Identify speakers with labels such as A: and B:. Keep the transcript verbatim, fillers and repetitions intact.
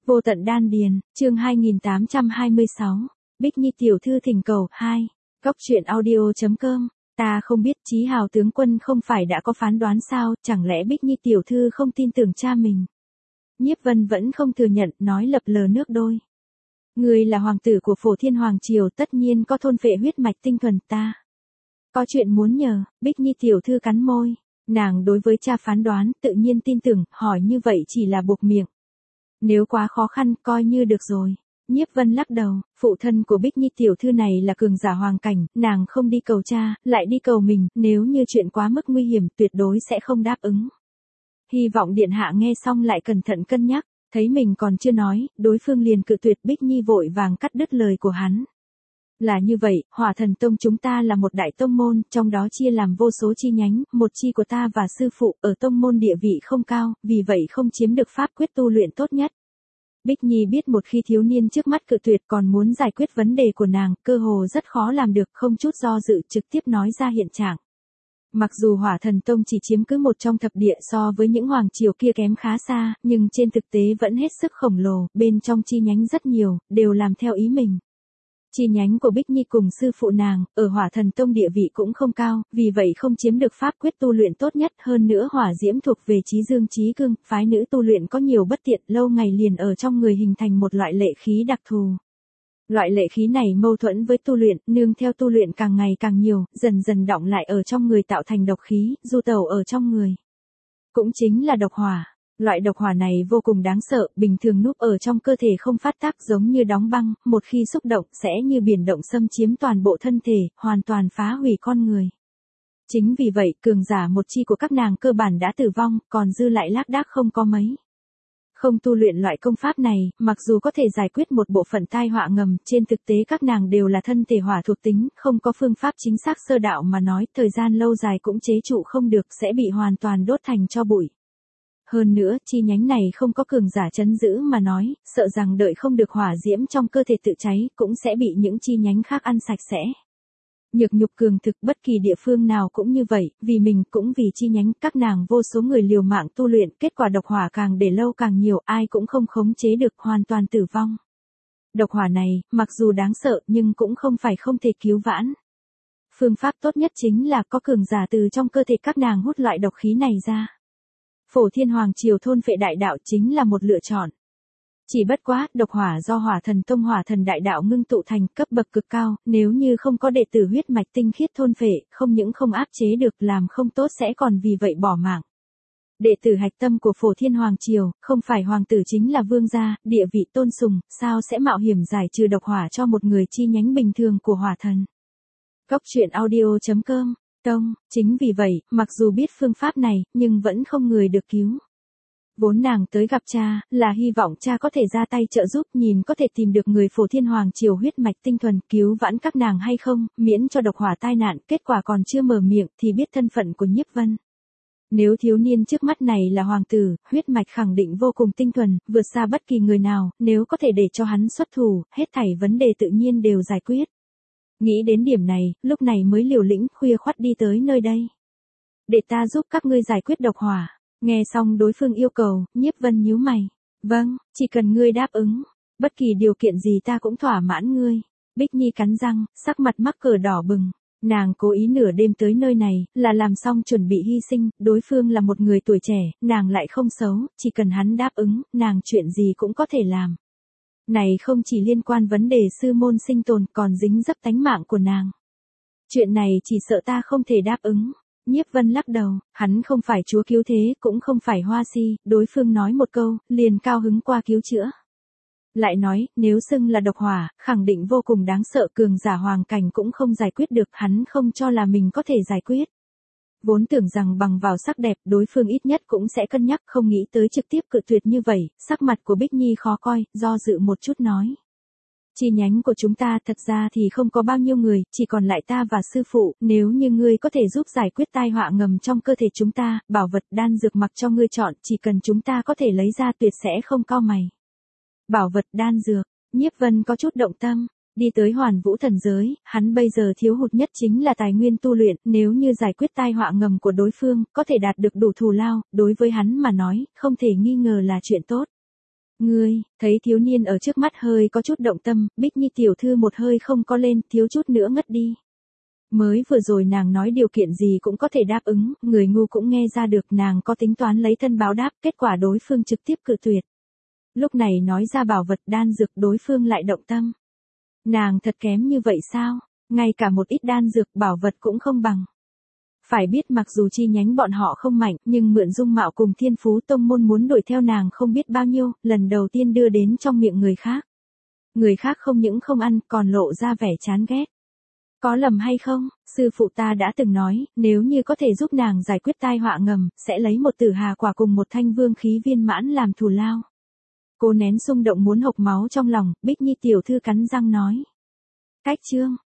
A: Vô tận đan điền, chương hai nghìn tám trăm hai mươi sáu, Bích Nhi tiểu thư thỉnh cầu, hai, Góc truyện audio.com, ta không biết Chí Hào tướng quân không phải đã có phán đoán sao, chẳng lẽ Bích Nhi tiểu thư không tin tưởng cha mình. Nhiếp Vân vẫn không thừa nhận, nói lập lờ nước đôi. Người là hoàng tử của Phổ Thiên Hoàng Triều tất nhiên có thôn phệ huyết mạch tinh thuần ta. Có chuyện muốn nhờ, Bích Nhi tiểu thư cắn môi, nàng đối với cha phán đoán tự nhiên tin tưởng, hỏi như vậy chỉ là buộc miệng. Nếu quá khó khăn, coi như được rồi. Nhiếp Vân lắc đầu, phụ thân của Bích Nhi tiểu thư này là cường giả hoàng cảnh, nàng không đi cầu cha, lại đi cầu mình, nếu như chuyện quá mức nguy hiểm, tuyệt đối sẽ không đáp ứng. Hy vọng điện hạ nghe xong lại cẩn thận cân nhắc, thấy mình còn chưa nói, đối phương liền cự tuyệt. Bích Nhi vội vàng cắt đứt lời của hắn. Là như vậy, Hỏa Thần Tông chúng ta là một đại tông môn, trong đó chia làm vô số chi nhánh, một chi của ta và sư phụ ở tông môn địa vị không cao, vì vậy không chiếm được pháp quyết tu luyện tốt nhất. Bích Nhi biết một khi thiếu niên trước mắt cự tuyệt còn muốn giải quyết vấn đề của nàng, cơ hồ rất khó làm được, không chút do dự trực tiếp nói ra hiện trạng. Mặc dù Hỏa Thần Tông chỉ chiếm cứ một trong thập địa so với những hoàng triều kia kém khá xa, nhưng trên thực tế vẫn hết sức khổng lồ, bên trong chi nhánh rất nhiều, đều làm theo ý mình. Chi nhánh của Bích Nhi cùng sư phụ nàng, ở Hỏa Thần Tông địa vị cũng không cao, vì vậy không chiếm được pháp quyết tu luyện tốt nhất, hơn nữa hỏa diễm thuộc về chí dương chí cương, phái nữ tu luyện có nhiều bất tiện, lâu ngày liền ở trong người hình thành một loại lệ khí đặc thù. Loại lệ khí này mâu thuẫn với tu luyện, nương theo tu luyện càng ngày càng nhiều, dần dần đọng lại ở trong người tạo thành độc khí, du tẩu ở trong người. Cũng chính là độc hỏa. Loại độc hỏa này vô cùng đáng sợ, bình thường núp ở trong cơ thể không phát tác giống như đóng băng, một khi xúc động sẽ như biển động xâm chiếm toàn bộ thân thể, hoàn toàn phá hủy con người. Chính vì vậy, cường giả một chi của các nàng cơ bản đã tử vong, còn dư lại lác đác không có mấy. Không tu luyện loại công pháp này, mặc dù có thể giải quyết một bộ phận tai họa ngầm, trên thực tế các nàng đều là thân thể hỏa thuộc tính, không có phương pháp chính xác sơ đạo mà nói, thời gian lâu dài cũng chế trụ không được, sẽ bị hoàn toàn đốt thành tro bụi. Hơn nữa, chi nhánh này không có cường giả trấn giữ mà nói, sợ rằng đợi không được hỏa diễm trong cơ thể tự cháy, cũng sẽ bị những chi nhánh khác ăn sạch sẽ. Nhược nhục cường thực bất kỳ địa phương nào cũng như vậy, vì mình cũng vì chi nhánh, các nàng vô số người liều mạng tu luyện, kết quả độc hỏa càng để lâu càng nhiều, ai cũng không khống chế được, hoàn toàn tử vong. Độc hỏa này, mặc dù đáng sợ nhưng cũng không phải không thể cứu vãn. Phương pháp tốt nhất chính là có cường giả từ trong cơ thể các nàng hút loại độc khí này ra. Phổ Thiên Hoàng Triều thôn phệ đại đạo chính là một lựa chọn. Chỉ bất quá, độc hỏa do Hỏa Thần Tông Hỏa Thần đại đạo ngưng tụ thành cấp bậc cực cao, nếu như không có đệ tử huyết mạch tinh khiết thôn phệ, không những không áp chế được, làm không tốt sẽ còn vì vậy bỏ mạng. Đệ tử hạch tâm của Phổ Thiên Hoàng Triều, không phải hoàng tử chính là vương gia, địa vị tôn sùng, sao sẽ mạo hiểm giải trừ độc hỏa cho một người chi nhánh bình thường của Hỏa Thần. Góc truyện audio.com Tông, chính vì vậy, mặc dù biết phương pháp này, nhưng vẫn không người được cứu. Vốn nàng tới gặp cha, là hy vọng cha có thể ra tay trợ giúp, nhìn có thể tìm được người Phổ Thiên Hoàng Triều huyết mạch tinh thuần, cứu vãn các nàng hay không, miễn cho độc hỏa tai nạn, kết quả còn chưa mở miệng, thì biết thân phận của Nhiếp Vân. Nếu thiếu niên trước mắt này là hoàng tử, huyết mạch khẳng định vô cùng tinh thuần, vượt xa bất kỳ người nào, nếu có thể để cho hắn xuất thủ, hết thảy vấn đề tự nhiên đều giải quyết. Nghĩ đến điểm này, lúc này mới liều lĩnh khuya khoắt đi tới nơi đây. Để ta giúp các ngươi giải quyết độc hỏa. Nghe xong đối phương yêu cầu, Nhiếp Vân nhíu mày. Vâng, chỉ cần ngươi đáp ứng. Bất kỳ điều kiện gì ta cũng thỏa mãn ngươi. Bích Nhi cắn răng, sắc mặt mắc cờ đỏ bừng. Nàng cố ý nửa đêm tới nơi này, là làm xong chuẩn bị hy sinh, đối phương là một người tuổi trẻ, nàng lại không xấu, chỉ cần hắn đáp ứng, nàng chuyện gì cũng có thể làm. Này không chỉ liên quan vấn đề sư môn sinh tồn, còn dính dấp tánh mạng của nàng. Chuyện này chỉ sợ ta không thể đáp ứng. Nhiếp Vân lắc đầu, hắn không phải chúa cứu thế, cũng không phải hoa si, đối phương nói một câu, liền cao hứng qua cứu chữa. Lại nói, nếu xưng là độc hỏa, khẳng định vô cùng đáng sợ, cường giả hoàng cảnh cũng không giải quyết được, hắn không cho là mình có thể giải quyết. Vốn tưởng rằng bằng vào sắc đẹp, đối phương ít nhất cũng sẽ cân nhắc, không nghĩ tới trực tiếp cự tuyệt như vậy, sắc mặt của Bích Nhi khó coi, do dự một chút nói. Chi nhánh của chúng ta thật ra thì không có bao nhiêu người, chỉ còn lại ta và sư phụ, nếu như ngươi có thể giúp giải quyết tai họa ngầm trong cơ thể chúng ta, bảo vật đan dược mặc cho ngươi chọn, chỉ cần chúng ta có thể lấy ra tuyệt sẽ không cau mày. Bảo vật đan dược, Nhiếp Vân có chút động tâm, đi tới Hoàn Vũ thần giới, hắn bây giờ thiếu hụt nhất chính là tài nguyên tu luyện, nếu như giải quyết tai họa ngầm của đối phương, có thể đạt được đủ thù lao, đối với hắn mà nói, không thể nghi ngờ là chuyện tốt. Ngươi, thấy thiếu niên ở trước mắt hơi có chút động tâm, Bích Nhi tiểu thư một hơi không có lên, thiếu chút nữa ngất đi. Mới vừa rồi nàng nói điều kiện gì cũng có thể đáp ứng, người ngu cũng nghe ra được nàng có tính toán lấy thân báo đáp, kết quả đối phương trực tiếp cự tuyệt. Lúc này nói ra bảo vật đan dược đối phương lại động tâm. Nàng thật kém như vậy sao, ngay cả một ít đan dược bảo vật cũng không bằng. Phải biết mặc dù chi nhánh bọn họ không mạnh, nhưng mượn dung mạo cùng thiên phú tông môn muốn đuổi theo nàng không biết bao nhiêu, lần đầu tiên đưa đến trong miệng người khác. Người khác không những không ăn, còn lộ ra vẻ chán ghét. Có lầm hay không, sư phụ ta đã từng nói, nếu như có thể giúp nàng giải quyết tai họa ngầm, sẽ lấy một tử hà quả cùng một thanh vương khí viên mãn làm thù lao. Cô nén xung động muốn hộc máu trong lòng, Bích Nhi tiểu thư cắn răng nói. Cách chương.